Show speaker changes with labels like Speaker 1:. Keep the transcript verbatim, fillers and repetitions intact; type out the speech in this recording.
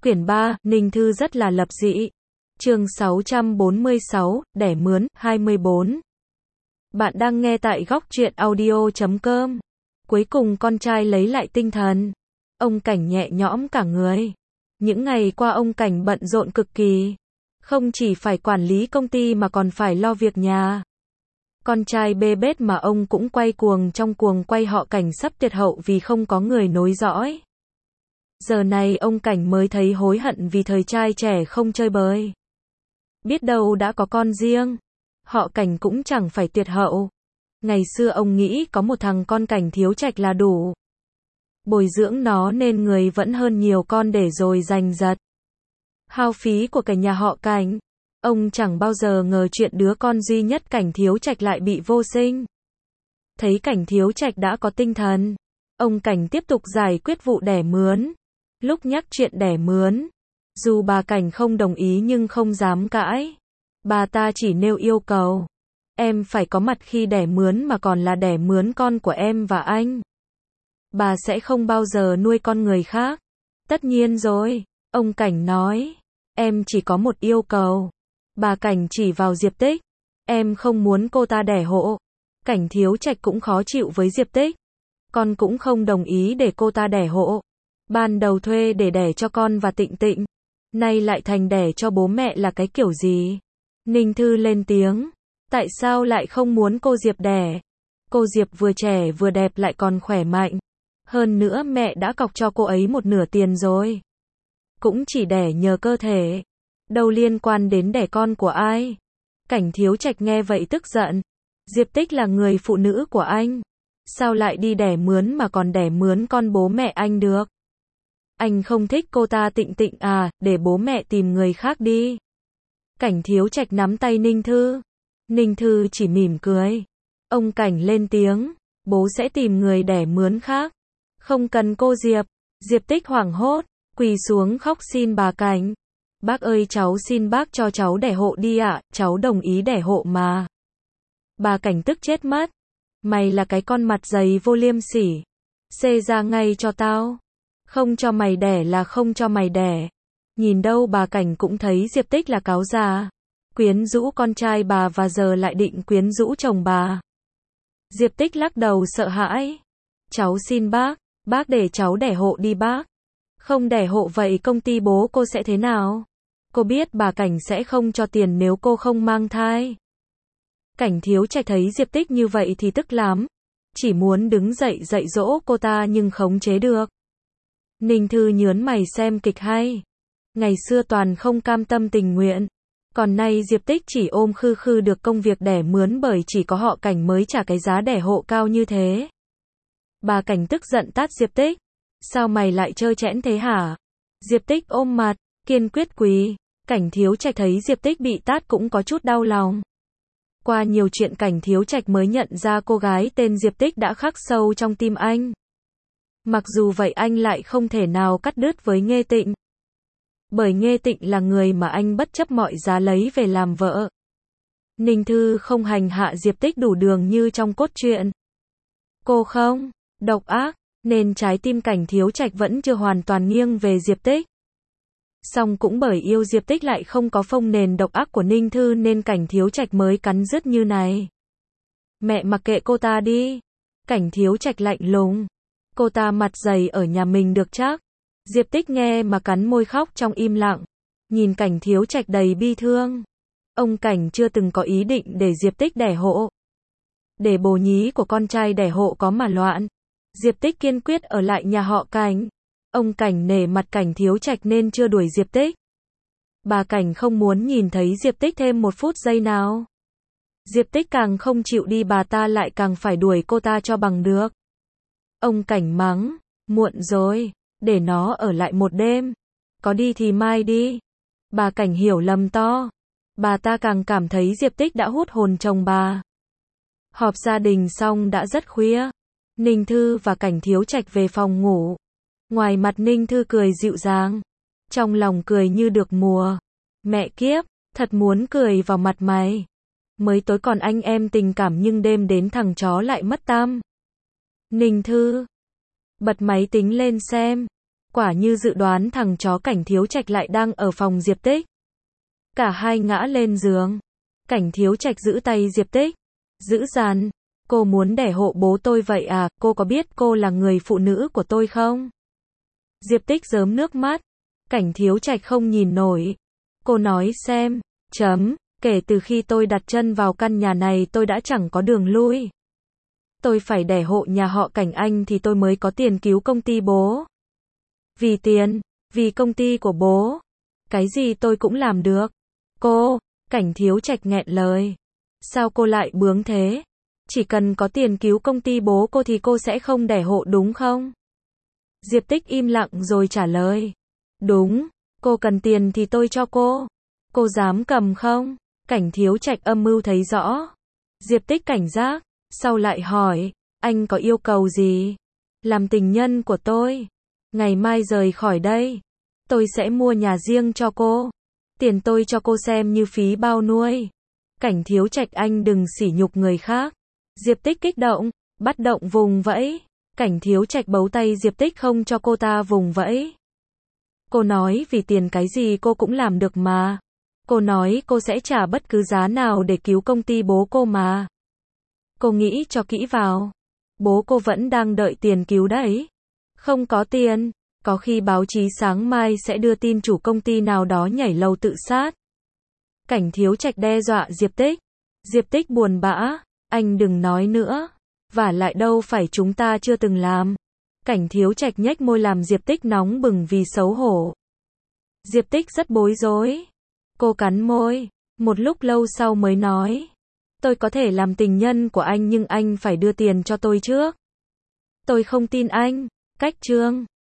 Speaker 1: Quyển ba, Ninh Thư rất là lập dị. Chương sáu trăm bốn mươi sáu, đẻ mướn, hai mươi bốn. Bạn đang nghe tại góc truyện audio chấm com. Cuối cùng con trai lấy lại tinh thần. Ông Cảnh nhẹ nhõm cả người. Những ngày qua ông Cảnh bận rộn cực kỳ. Không chỉ phải quản lý công ty mà còn phải lo việc nhà. Con trai bê bết mà ông cũng quay cuồng trong cuồng quay họ Cảnh sắp tuyệt hậu vì không có người nối dõi. Giờ này ông Cảnh mới thấy hối hận vì thời trai trẻ không chơi bời. Biết đâu đã có con riêng, họ Cảnh cũng chẳng phải tuyệt hậu. Ngày xưa ông nghĩ có một thằng con Cảnh Thiếu Trạch là đủ. Bồi dưỡng nó nên người vẫn hơn nhiều con để rồi giành giật. Hao phí của cả nhà họ Cảnh. Ông chẳng bao giờ ngờ chuyện đứa con duy nhất Cảnh Thiếu Trạch lại bị vô sinh. Thấy Cảnh Thiếu Trạch đã có tinh thần, ông Cảnh tiếp tục giải quyết vụ đẻ mướn. Lúc nhắc chuyện đẻ mướn, dù bà Cảnh không đồng ý nhưng không dám cãi. Bà ta chỉ nêu yêu cầu. Em phải có mặt khi đẻ mướn mà còn là đẻ mướn con của em và anh. Bà sẽ không bao giờ nuôi con người khác. Tất nhiên rồi, ông Cảnh nói. Em chỉ có một yêu cầu. Bà Cảnh chỉ vào Diệp Tích. Em không muốn cô ta đẻ hộ. Cảnh Thiếu Trạch cũng khó chịu với Diệp Tích. Con cũng không đồng ý để cô ta đẻ hộ. Ban đầu thuê để đẻ cho con và Tịnh Tịnh. Nay lại thành đẻ cho bố mẹ là cái kiểu gì? Ninh Thư lên tiếng. Tại sao lại không muốn cô Diệp đẻ? Cô Diệp vừa trẻ vừa đẹp lại còn khỏe mạnh. Hơn nữa mẹ đã cọc cho cô ấy một nửa tiền rồi. Cũng chỉ đẻ nhờ cơ thể. Đâu liên quan đến đẻ con của ai? Cảnh Thiếu Trạch nghe vậy tức giận. Diệp Tích là người phụ nữ của anh. Sao lại đi đẻ mướn mà còn đẻ mướn con bố mẹ anh được? Anh không thích cô ta Tịnh Tịnh à, để bố mẹ tìm người khác đi. Cảnh Thiếu Trạch nắm tay Ninh Thư. Ninh Thư chỉ mỉm cười. Ông Cảnh lên tiếng. Bố sẽ tìm người đẻ mướn khác. Không cần cô Diệp. Diệp Tích hoảng hốt, quỳ xuống khóc xin bà Cảnh. Bác ơi, cháu xin bác cho cháu đẻ hộ đi ạ, à, cháu đồng ý đẻ hộ mà. Bà Cảnh tức chết mất. Mày là cái con mặt dày vô liêm sỉ. Xê ra ngay cho tao. Không cho mày đẻ là không cho mày đẻ. Nhìn đâu bà Cảnh cũng thấy Diệp Tích là cáo già. Quyến rũ con trai bà và giờ lại định quyến rũ chồng bà. Diệp Tích lắc đầu sợ hãi. Cháu xin bác, bác để cháu đẻ hộ đi bác. Không đẻ hộ vậy công ty bố cô sẽ thế nào? Cô biết bà Cảnh sẽ không cho tiền nếu cô không mang thai. Cảnh Thiếu Trạch thấy Diệp Tích như vậy thì tức lắm. Chỉ muốn đứng dậy dạy dỗ cô ta nhưng khống chế được. Ninh Thư nhớn mày xem kịch hay. Ngày xưa toàn không cam tâm tình nguyện. Còn nay Diệp Tích chỉ ôm khư khư được công việc đẻ mướn bởi chỉ có họ Cảnh mới trả cái giá đẻ hộ cao như thế. Bà Cảnh tức giận tát Diệp Tích. Sao mày lại trơ trẽn thế hả? Diệp Tích ôm mặt, kiên quyết quỳ. Cảnh Thiếu Trạch thấy Diệp Tích bị tát cũng có chút đau lòng. Qua nhiều chuyện Cảnh Thiếu Trạch mới nhận ra cô gái tên Diệp Tích đã khắc sâu trong tim anh. Mặc dù vậy anh lại không thể nào cắt đứt với Nghê Tịnh. Bởi Nghê Tịnh là người mà anh bất chấp mọi giá lấy về làm vợ. Ninh Thư không hành hạ Diệp Tích đủ đường như trong cốt truyện. Cô không độc ác, nên trái tim Cảnh Thiếu Trạch vẫn chưa hoàn toàn nghiêng về Diệp Tích. Song cũng bởi yêu Diệp Tích lại không có phông nền độc ác của Ninh Thư nên Cảnh Thiếu Trạch mới cắn rứt như này. Mẹ mặc kệ cô ta đi. Cảnh Thiếu Trạch lạnh lùng. Cô ta mặt dày ở nhà mình được chắc. Diệp Tích nghe mà cắn môi khóc trong im lặng. Nhìn Cảnh Thiếu Trạch đầy bi thương. Ông Cảnh chưa từng có ý định để Diệp Tích đẻ hộ. Để bồ nhí của con trai đẻ hộ có mà loạn. Diệp Tích kiên quyết ở lại nhà họ Cảnh. Ông Cảnh nể mặt Cảnh Thiếu Trạch nên chưa đuổi Diệp Tích. Bà Cảnh không muốn nhìn thấy Diệp Tích thêm một phút giây nào. Diệp Tích càng không chịu đi bà ta lại càng phải đuổi cô ta cho bằng được. Ông Cảnh mắng, muộn rồi, để nó ở lại một đêm. Có đi thì mai đi. Bà Cảnh hiểu lầm to. Bà ta càng cảm thấy Diệp Tích đã hút hồn chồng bà. Họp gia đình xong đã rất khuya. Ninh Thư và Cảnh Thiếu Trạch về phòng ngủ. Ngoài mặt Ninh Thư cười dịu dàng. Trong lòng cười như được mùa. Mẹ kiếp, thật muốn cười vào mặt mày. Mới tối còn anh em tình cảm nhưng đêm đến thằng chó lại mất tăm. Ninh Thư bật máy tính lên xem. Quả như dự đoán thằng chó Cảnh Thiếu Trạch lại đang ở phòng Diệp Tích. Cả hai ngã lên giường. Cảnh Thiếu Trạch giữ tay Diệp Tích. Dữ dằn. Cô muốn đẻ hộ bố tôi vậy à, cô có biết cô là người phụ nữ của tôi không? Diệp Tích rớm nước mắt. Cảnh Thiếu Trạch không nhìn nổi. Cô nói xem, chấm, kể từ khi tôi đặt chân vào căn nhà này tôi đã chẳng có đường lui. Tôi phải đẻ hộ nhà họ Cảnh anh thì tôi mới có tiền cứu công ty bố. Vì tiền, vì công ty của bố. Cái gì tôi cũng làm được. Cô, Cảnh Thiếu Trạch nghẹn lời. Sao cô lại bướng thế? Chỉ cần có tiền cứu công ty bố cô thì cô sẽ không đẻ hộ đúng không? Diệp Tích im lặng rồi trả lời. Đúng, cô cần tiền thì tôi cho cô. Cô dám cầm không? Cảnh Thiếu Trạch âm mưu thấy rõ. Diệp Tích cảnh giác, sau lại hỏi, anh có yêu cầu gì? Làm tình nhân của tôi. Ngày mai rời khỏi đây. Tôi sẽ mua nhà riêng cho cô. Tiền tôi cho cô xem như phí bao nuôi. Cảnh Thiếu Trạch anh đừng sỉ nhục người khác. Diệp Tích kích động, bắt động vùng vẫy. Cảnh Thiếu Trạch bấu tay Diệp Tích không cho cô ta vùng vẫy. Cô nói vì tiền cái gì cô cũng làm được mà. Cô nói cô sẽ trả bất cứ giá nào để cứu công ty bố cô mà. Cô nghĩ cho kỹ vào. Bố cô vẫn đang đợi tiền cứu đấy. Không có tiền, có khi báo chí sáng mai sẽ đưa tin chủ công ty nào đó nhảy lầu tự sát. Cảnh Thiếu Trạch đe dọa Diệp Tích. Diệp Tích buồn bã, anh đừng nói nữa. Vả lại đâu phải chúng ta chưa từng làm. Cảnh Thiếu Trạch nhếch môi làm Diệp Tích nóng bừng vì xấu hổ. Diệp Tích rất bối rối. Cô cắn môi, một lúc lâu sau mới nói. Tôi có thể làm tình nhân của anh nhưng anh phải đưa tiền cho tôi trước. Tôi không tin anh. Cách chương